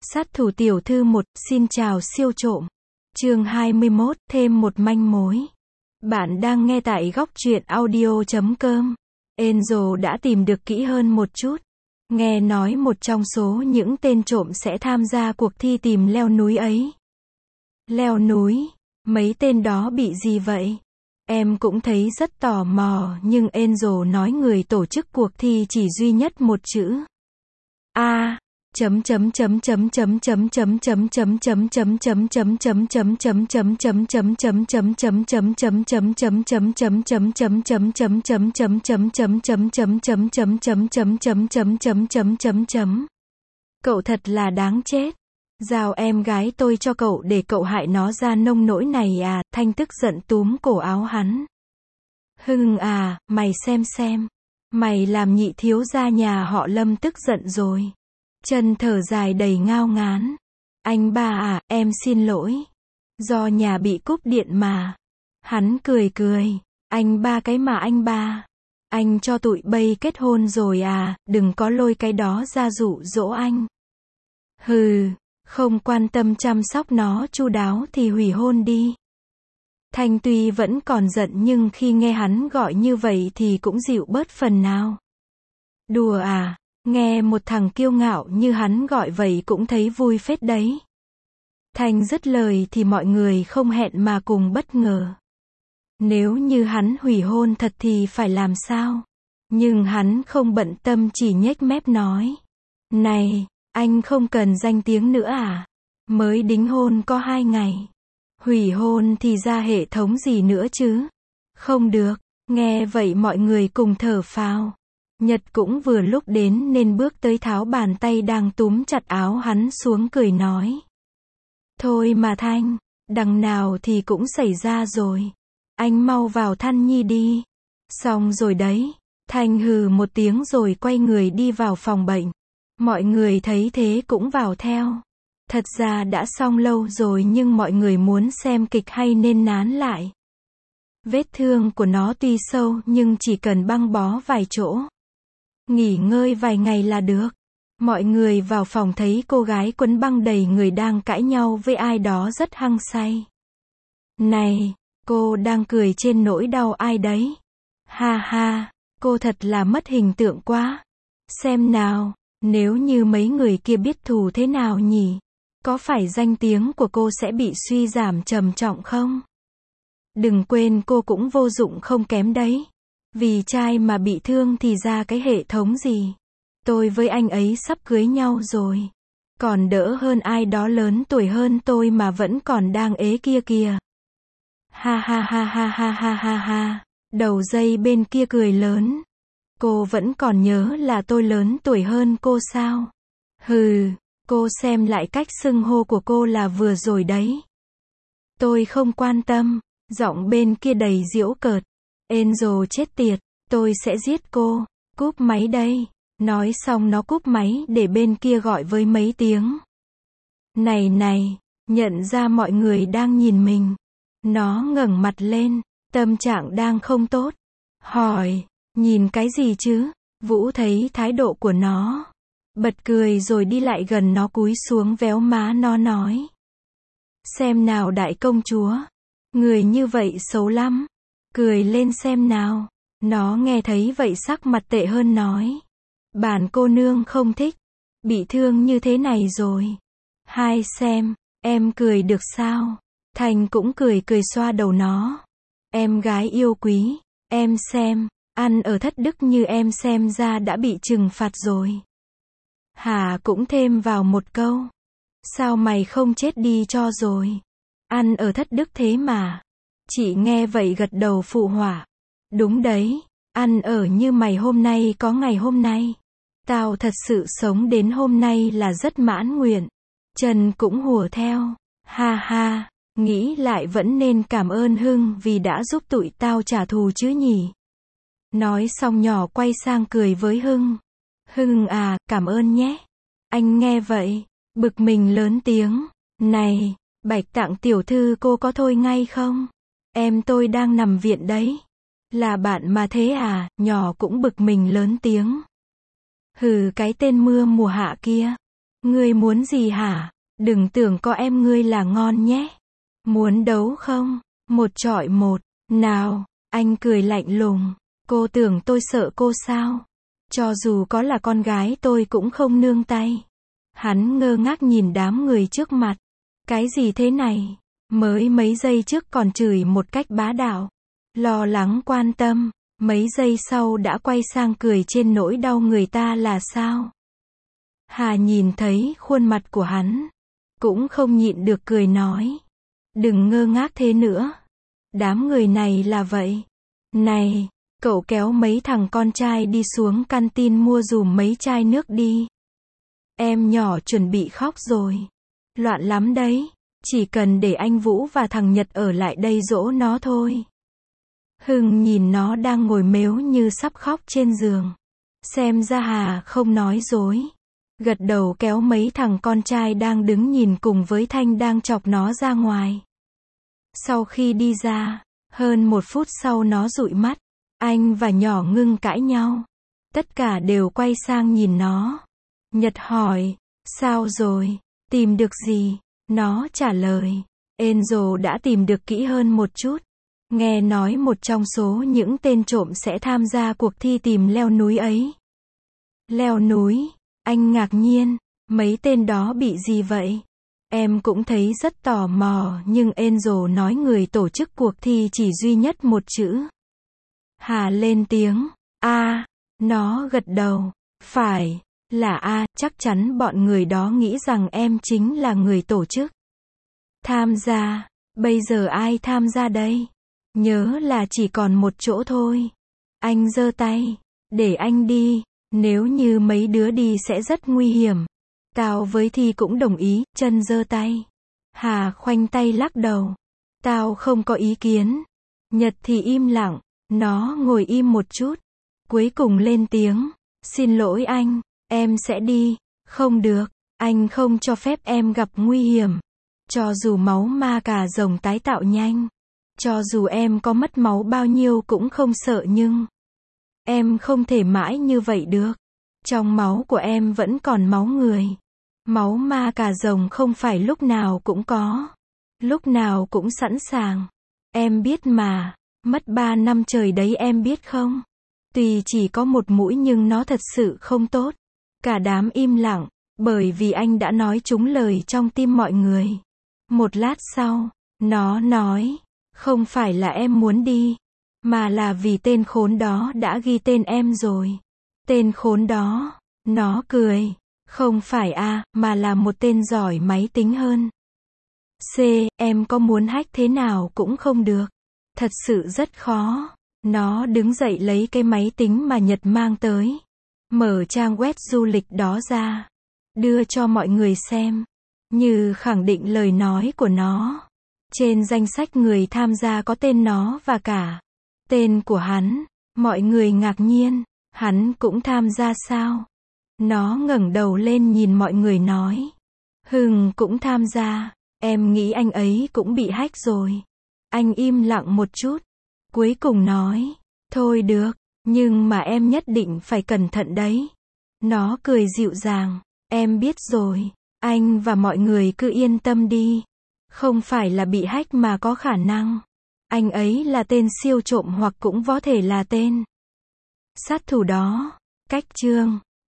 Sát thủ tiểu thư 1, xin chào siêu trộm. Chương 21, thêm một manh mối. Bạn đang nghe tại góc truyện audio.com. Angel đã tìm được kỹ hơn một chút. Nghe nói một trong số những tên trộm sẽ tham gia cuộc thi tìm leo núi ấy. Leo núi? Mấy tên đó bị gì vậy? Em cũng thấy rất tò mò, nhưng Angel nói người tổ chức cuộc thi chỉ duy nhất một chữ. A. Cậu thật là đáng chết. Giao em gái tôi cho cậu để cậu hại nó ra nông nỗi này à? Thanh tức giận túm cổ áo hắn. Hưng à, mày xem. Mày làm nhị thiếu gia nhà họ Lâm tức giận rồi. Chân thở dài đầy ngao ngán. Anh ba à, em xin lỗi. Do nhà bị cúp điện mà. Hắn cười. Anh ba cái mà anh ba. Anh cho tụi bay kết hôn rồi à, đừng có lôi cái đó ra dụ dỗ anh. Hừ, không quan tâm chăm sóc nó chu đáo thì hủy hôn đi. Thanh tuy vẫn còn giận nhưng khi nghe hắn gọi như vậy thì cũng dịu bớt phần nào. Đùa à? Nghe một thằng kiêu ngạo như hắn gọi vậy cũng thấy vui phết đấy. Thanh dứt lời thì mọi người không hẹn mà cùng bất ngờ. Nếu như hắn hủy hôn thật thì phải làm sao? Nhưng hắn không bận tâm, chỉ nhếch mép nói. Này, anh không cần danh tiếng nữa à? Mới đính hôn có 2 ngày. Hủy hôn thì ra hệ thống gì nữa chứ? Không được. Nghe vậy mọi người cùng thở phào. Nhật cũng vừa lúc đến nên bước tới tháo bàn tay đang túm chặt áo hắn xuống, cười nói. Thôi mà Thanh, đằng nào thì cũng xảy ra rồi. Anh mau vào thăn nhi đi. Xong rồi đấy. Thanh hừ một tiếng rồi quay người đi vào phòng bệnh. Mọi người thấy thế cũng vào theo. Thật ra đã xong lâu rồi nhưng mọi người muốn xem kịch hay nên nán lại. Vết thương của nó tuy sâu nhưng chỉ cần băng bó vài chỗ. Nghỉ ngơi vài ngày là được. Mọi người vào phòng thấy cô gái quấn băng đầy người đang cãi nhau với ai đó rất hăng say. Này, cô đang cười trên nỗi đau ai đấy? Ha ha, cô thật là mất hình tượng quá. Xem nào, nếu như mấy người kia biết thù thế nào nhỉ? Có phải danh tiếng của cô sẽ bị suy giảm trầm trọng không? Đừng quên cô cũng vô dụng không kém đấy. Vì trai mà bị thương thì ra cái hệ thống gì. Tôi với anh ấy sắp cưới nhau rồi. Còn đỡ hơn ai đó lớn tuổi hơn tôi mà vẫn còn đang ế kia kìa. Ha. Đầu dây bên kia cười lớn. Cô vẫn còn nhớ là tôi lớn tuổi hơn cô sao? Hừ, cô xem lại cách xưng hô của cô là vừa rồi đấy. Tôi không quan tâm. Giọng bên kia đầy giễu cợt. Angel chết tiệt, tôi sẽ giết cô. Cúp máy đây. Nói xong nó cúp máy để bên kia gọi với mấy tiếng. Này, nhận ra mọi người đang nhìn mình. Nó ngẩng mặt lên, tâm trạng đang không tốt. Hỏi, nhìn cái gì chứ? Vũ thấy thái độ của nó. Bật cười rồi đi lại gần nó, cúi xuống véo má nó nói. Xem nào đại công chúa. Người như vậy xấu lắm. Cười lên xem nào. Nó nghe thấy vậy sắc mặt tệ hơn nói. Bản cô nương không thích. Bị thương như thế này rồi. Hai xem, em cười được sao? Thành cũng cười xoa đầu nó. Em gái yêu quý, em xem, ăn ở thất đức như em xem ra đã bị trừng phạt rồi. Hà cũng thêm vào một câu. Sao mày không chết đi cho rồi? Ăn ở thất đức thế mà. Chị nghe vậy gật đầu phụ họa. Đúng đấy, ăn ở như mày hôm nay có ngày hôm nay. Tao thật sự sống đến hôm nay là rất mãn nguyện. Trần cũng hùa theo. Ha, nghĩ lại vẫn nên cảm ơn Hưng vì đã giúp tụi tao trả thù chứ nhỉ. Nói xong nhỏ quay sang cười với Hưng. Hưng à, cảm ơn nhé. Anh nghe vậy, bực mình lớn tiếng. Này, Bạch Tạng tiểu thư cô có thôi ngay không? Em tôi đang nằm viện đấy. Là bạn mà thế à? Nhỏ cũng bực mình lớn tiếng. Hừ, cái tên mưa mùa hạ kia. Ngươi muốn gì hả? Đừng tưởng có em ngươi là ngon nhé. Muốn đấu không? 1 chọi 1. Nào, anh cười lạnh lùng. Cô tưởng tôi sợ cô sao? Cho dù có là con gái tôi cũng không nương tay. Hắn ngơ ngác nhìn đám người trước mặt. Cái gì thế này? Mới mấy giây trước còn chửi một cách bá đạo. Lo lắng quan tâm. Mấy giây sau đã quay sang cười trên nỗi đau người ta là sao? Hà nhìn thấy khuôn mặt của hắn. Cũng không nhịn được cười nói. Đừng ngơ ngác thế nữa. Đám người này là vậy. Này, cậu kéo mấy thằng con trai đi xuống canteen mua dùm mấy chai nước đi. Em nhỏ chuẩn bị khóc rồi. Loạn lắm đấy. Chỉ cần để anh Vũ và thằng Nhật ở lại đây dỗ nó thôi. Hưng nhìn nó đang ngồi mếu như sắp khóc trên giường. Xem ra Hà không nói dối. Gật đầu kéo mấy thằng con trai đang đứng nhìn cùng với Thanh đang chọc nó ra ngoài. Sau khi đi ra, hơn 1 phút sau nó dụi mắt. Anh và nhỏ ngưng cãi nhau. Tất cả đều quay sang nhìn nó. Nhật hỏi, sao rồi? Tìm được gì? Nó trả lời, Angel đã tìm được kỹ hơn một chút. Nghe nói một trong số những tên trộm sẽ tham gia cuộc thi tìm leo núi ấy. Leo núi? Anh ngạc nhiên, mấy tên đó bị gì vậy? Em cũng thấy rất tò mò nhưng Angel nói người tổ chức cuộc thi chỉ duy nhất một chữ. Hà lên tiếng, A, nó gật đầu, phải, là A, chắc chắn bọn người đó nghĩ rằng em chính là người tổ chức. Tham gia, bây giờ ai tham gia đây? Nhớ là chỉ còn một chỗ thôi. Anh giơ tay, để anh đi, nếu như mấy đứa đi sẽ rất nguy hiểm. Tao với Thi cũng đồng ý, chân giơ tay. Hà khoanh tay lắc đầu. Tao không có ý kiến. Nhật thì im lặng, nó ngồi im một chút. Cuối cùng lên tiếng, xin lỗi anh, em sẽ đi. Không được, anh không cho phép em gặp nguy hiểm. Cho dù máu ma cà rồng tái tạo nhanh. Cho dù em có mất máu bao nhiêu cũng không sợ nhưng em không thể mãi như vậy được. Trong máu của em vẫn còn máu người. Máu ma cà rồng không phải lúc nào cũng có. Lúc nào cũng sẵn sàng. Em biết mà, mất 3 năm trời đấy em biết không? Tuy chỉ có một mũi nhưng nó thật sự không tốt. Cả đám im lặng, bởi vì anh đã nói trúng lời trong tim mọi người. Một lát sau, nó nói, không phải là em muốn đi, mà là vì tên khốn đó đã ghi tên em rồi. Tên khốn đó, nó cười, không phải A, mà là một tên giỏi máy tính hơn. C, em có muốn hack thế nào cũng không được. Thật sự rất khó. Nó đứng dậy lấy cái máy tính mà Nhật mang tới. Mở trang web du lịch đó ra. Đưa cho mọi người xem. Như khẳng định lời nói của nó. Trên danh sách người tham gia có tên nó và cả tên của hắn. Mọi người ngạc nhiên. Hắn cũng tham gia sao? Nó ngẩng đầu lên nhìn mọi người nói. Hưng cũng tham gia. Em nghĩ anh ấy cũng bị hack rồi. Anh im lặng một chút. Cuối cùng nói. Thôi được, nhưng mà em nhất định phải cẩn thận đấy. Nó cười dịu dàng. Em biết rồi. Anh và mọi người cứ yên tâm đi. Không phải là bị hack mà có khả năng. Anh ấy là tên siêu trộm hoặc cũng có thể là tên sát thủ đó. Cách chương